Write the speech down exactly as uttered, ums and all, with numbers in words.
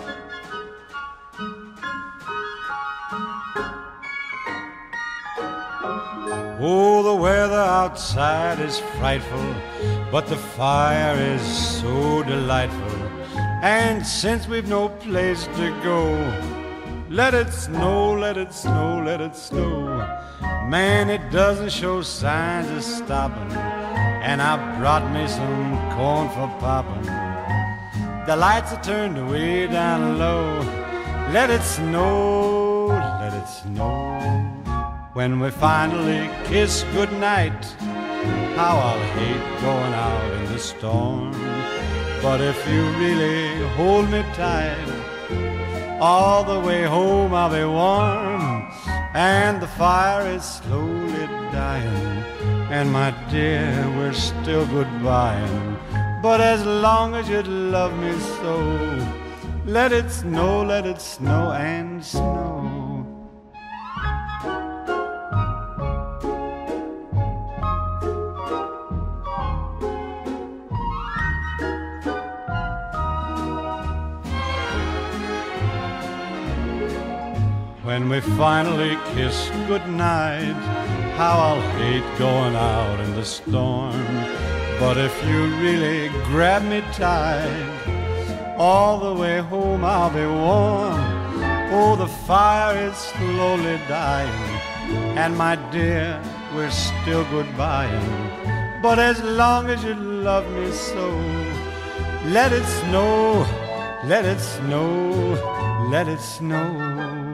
Oh, the weather outside is frightful, but the fire is so delightful. And since we've no place to go, let it snow, let it snow, let it snow. Man, it doesn't show signs of stopping, and I brought me some corn for popping. The lights are turned way down low. Let it snow, let it snow. When we finally kiss goodnight, how I'll hate going out in the storm. But if you really hold me tight, all the way home I'll be warm. And the fire is slowly dying, and my dear, we're still goodbying. But as long as you love me so, let it snow, let it snow and snow. When we finally kiss goodnight, how I'll hate going out in the storm. But if you really grab me tight, all the way home I'll be warm. Oh, the fire is slowly dying, and my dear, we're still goodbying. But as long as you love me so, let it snow, let it snow, let it snow.